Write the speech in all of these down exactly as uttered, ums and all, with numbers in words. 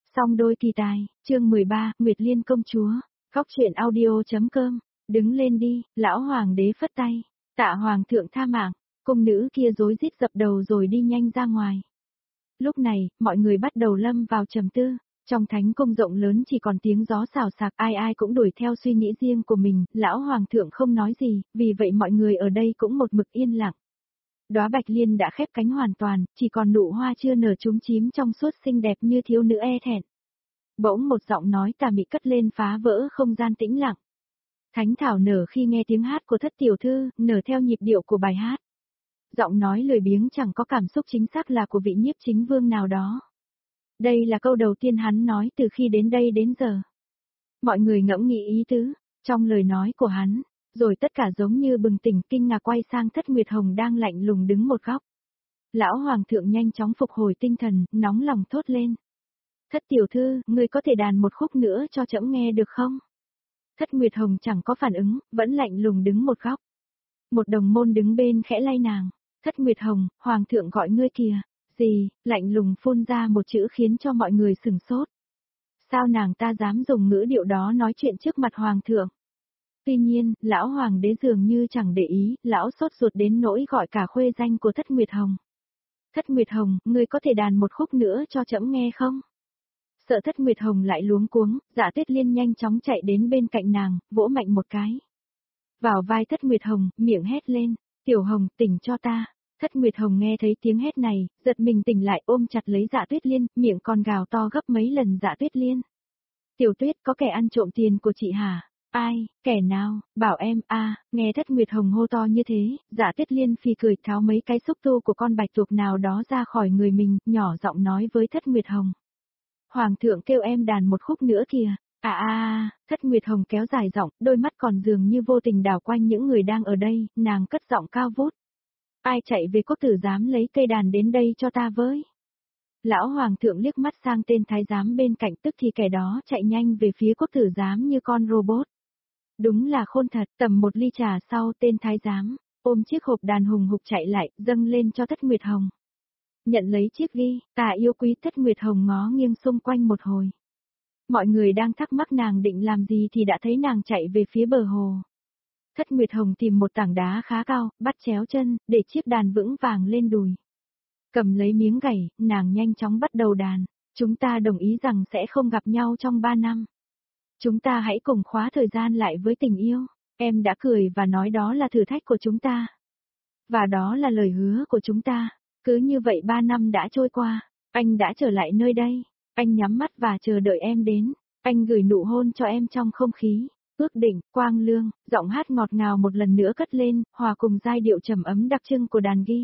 Song đôi kỳ tài, chương mười ba, Nguyệt Liên công chúa. Góc truyện audio.com. Đứng lên đi, lão hoàng đế phất tay. Tạ hoàng thượng tha mạng, cung nữ kia rối rít dập đầu rồi đi nhanh ra ngoài. Lúc này, mọi người bắt đầu lâm vào trầm tư. Trong thánh cung rộng lớn chỉ còn tiếng gió xào xạc, ai ai cũng đuổi theo suy nghĩ riêng của mình, lão hoàng thượng không nói gì, vì vậy mọi người ở đây cũng một mực yên lặng. Đóa bạch liên đã khép cánh hoàn toàn, chỉ còn nụ hoa chưa nở chúm chím trong suốt xinh đẹp như thiếu nữ e thẹn. Bỗng một giọng nói tà mị cất lên phá vỡ không gian tĩnh lặng. Thánh thảo nở khi nghe tiếng hát của thất tiểu thư, nở theo nhịp điệu của bài hát. Giọng nói lười biếng chẳng có cảm xúc chính xác là của vị nhiếp chính vương nào đó. Đây là câu đầu tiên hắn nói từ khi đến đây đến giờ. Mọi người ngẫm nghĩ ý tứ, trong lời nói của hắn, rồi tất cả giống như bừng tỉnh kinh ngạc quay sang Thất Nguyệt Hồng đang lạnh lùng đứng một góc. Lão hoàng thượng nhanh chóng phục hồi tinh thần, nóng lòng thốt lên. Thất tiểu thư, ngươi có thể đàn một khúc nữa cho trẫm nghe được không? Thất Nguyệt Hồng chẳng có phản ứng, vẫn lạnh lùng đứng một góc. Một đồng môn đứng bên khẽ lay nàng. Thất Nguyệt Hồng, hoàng thượng gọi ngươi kìa. Gì, lạnh lùng phun ra một chữ khiến cho mọi người sửng sốt. Sao nàng ta dám dùng ngữ điệu đó nói chuyện trước mặt hoàng thượng? Tuy nhiên, lão hoàng đế dường như chẳng để ý, lão sốt ruột đến nỗi gọi cả khuê danh của Thất Nguyệt Hồng. Thất Nguyệt Hồng, ngươi có thể đàn một khúc nữa cho trẫm nghe không? Sợ Thất Nguyệt Hồng lại luống cuống, Dạ Tuyết Liên nhanh chóng chạy đến bên cạnh nàng, vỗ mạnh một cái. Vào vai Thất Nguyệt Hồng, miệng hét lên, Tiểu Hồng, tỉnh cho ta. Thất Nguyệt Hồng nghe thấy tiếng hét này, giật mình tỉnh lại ôm chặt lấy Dạ Tuyết Liên, miệng còn gào to gấp mấy lần Dạ Tuyết Liên. Tiểu Tuyết, có kẻ ăn trộm tiền của chị hả? Ai, kẻ nào, bảo em, a à, nghe Thất Nguyệt Hồng hô to như thế, Dạ Tuyết Liên phì cười tháo mấy cái xúc tu của con bạch tuộc nào đó ra khỏi người mình, nhỏ giọng nói với Thất Nguyệt Hồng. Hoàng thượng kêu em đàn một khúc nữa kìa. À à à, Thất Nguyệt Hồng kéo dài giọng, đôi mắt còn dường như vô tình đảo quanh những người đang ở đây, nàng cất giọng cao vút. Ai chạy về quốc tử giám lấy cây đàn đến đây cho ta với. Lão hoàng thượng liếc mắt sang tên thái giám bên cạnh, tức thì kẻ đó chạy nhanh về phía quốc tử giám như con robot. Đúng là khôn thật, tầm một ly trà sau tên thái giám, ôm chiếc hộp đàn hùng hục chạy lại, dâng lên cho Thất Nguyệt Hồng. Nhận lấy chiếc ghi, tà yêu quý. Thất Nguyệt Hồng ngó nghiêng xung quanh một hồi. Mọi người đang thắc mắc nàng định làm gì thì đã thấy nàng chạy về phía bờ hồ. Thất Nguyệt Hồng tìm một tảng đá khá cao, bắt chéo chân, để chiếc đàn vững vàng lên đùi. Cầm lấy miếng gảy, nàng nhanh chóng bắt đầu đàn. Chúng ta đồng ý rằng sẽ không gặp nhau trong ba năm. Chúng ta hãy cùng khóa thời gian lại với tình yêu. Em đã cười và nói đó là thử thách của chúng ta. Và đó là lời hứa của chúng ta. Cứ như vậy ba năm đã trôi qua. Anh đã trở lại nơi đây. Anh nhắm mắt và chờ đợi em đến. Anh gửi nụ hôn cho em trong không khí. Ước định, quang lương, giọng hát ngọt ngào một lần nữa cất lên, hòa cùng giai điệu trầm ấm đặc trưng của đàn ghi.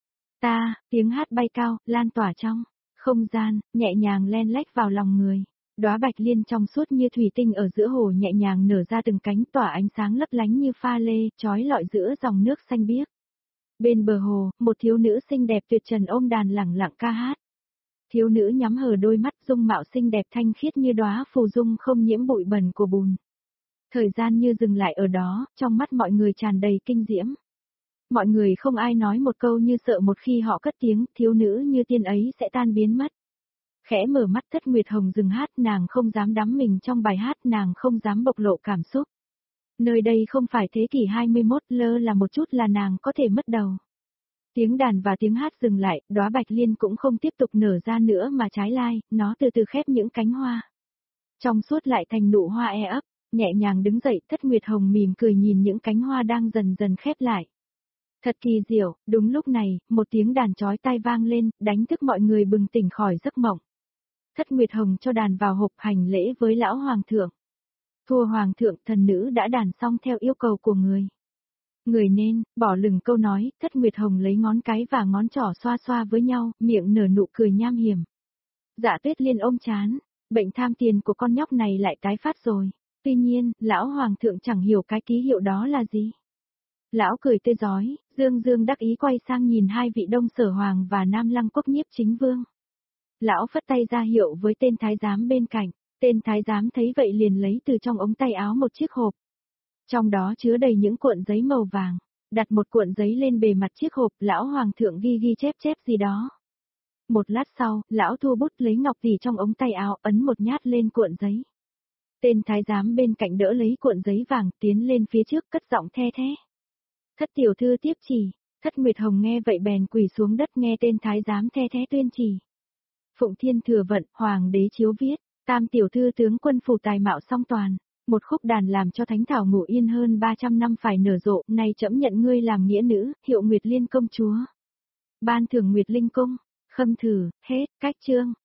Ta, tiếng hát bay cao, lan tỏa trong không gian, nhẹ nhàng len lách vào lòng người. Đóa bạch liên trong suốt như thủy tinh ở giữa hồ nhẹ nhàng nở ra từng cánh tỏa ánh sáng lấp lánh như pha lê, chói lọi giữa dòng nước xanh biếc. Bên bờ hồ, một thiếu nữ xinh đẹp tuyệt trần ôm đàn lẳng lặng ca hát. Thiếu nữ nhắm hờ đôi mắt, dung mạo xinh đẹp thanh khiết như đóa phù dung không nhiễm bụi bẩn của bùn. Thời gian như dừng lại ở đó, trong mắt mọi người tràn đầy kinh diễm. Mọi người không ai nói một câu như sợ một khi họ cất tiếng, thiếu nữ như tiên ấy sẽ tan biến mất. Khẽ mở mắt Thất Nguyệt Hồng dừng hát, nàng không dám đắm mình trong bài hát, nàng không dám bộc lộ cảm xúc. Nơi đây không phải thế kỷ hai mươi mốt, lơ là một chút là nàng có thể mất đầu. Tiếng đàn và tiếng hát dừng lại, đóa bạch liên cũng không tiếp tục nở ra nữa mà trái lại, nó từ từ khép những cánh hoa. Trong suốt lại thành nụ hoa e ấp, nhẹ nhàng đứng dậy, Thất Nguyệt Hồng mỉm cười nhìn những cánh hoa đang dần dần khép lại. Thật kỳ diệu, đúng lúc này, một tiếng đàn chói tai vang lên, đánh thức mọi người bừng tỉnh khỏi giấc mộng. Thất Nguyệt Hồng cho đàn vào hộp hành lễ với lão hoàng thượng. Thưa hoàng thượng, thần nữ đã đàn xong theo yêu cầu của người. Người nên, bỏ lửng câu nói, Thất Nguyệt Hồng lấy ngón cái và ngón trỏ xoa xoa với nhau, miệng nở nụ cười nham hiểm. Dạ Tuyết Liên ôm chán, bệnh tham tiền của con nhóc này lại tái phát rồi. Tuy nhiên, lão hoàng thượng chẳng hiểu cái ký hiệu đó là gì. Lão cười tươi rói, dương dương đắc ý quay sang nhìn hai vị Đông Sở Hoàng và Nam Lăng Quốc nhiếp chính vương. Lão phất tay ra hiệu với tên thái giám bên cạnh, tên thái giám thấy vậy liền lấy từ trong ống tay áo một chiếc hộp. Trong đó chứa đầy những cuộn giấy màu vàng, đặt một cuộn giấy lên bề mặt chiếc hộp, lão hoàng thượng ghi ghi chép chép gì đó. Một lát sau, lão thu bút lấy ngọc tỷ trong ống tay áo, ấn một nhát lên cuộn giấy. Tên thái giám bên cạnh đỡ lấy cuộn giấy vàng, tiến lên phía trước cất giọng the thế. Thất tiểu thư tiếp chỉ. Thất Nguyệt Hồng nghe vậy bèn quỳ xuống đất nghe tên thái giám the thế tuyên chỉ. Phụng Thiên thừa vận, hoàng đế chiếu viết, tam tiểu thư tướng quân phủ tài mạo song toàn, một khúc đàn làm cho thánh thảo ngủ yên hơn ba trăm năm phải nở rộ, nay trẫm nhận ngươi làm nghĩa nữ, hiệu Nguyệt Liên công chúa. Ban thưởng Nguyệt Linh cung, khâm thử, hết, cách chương.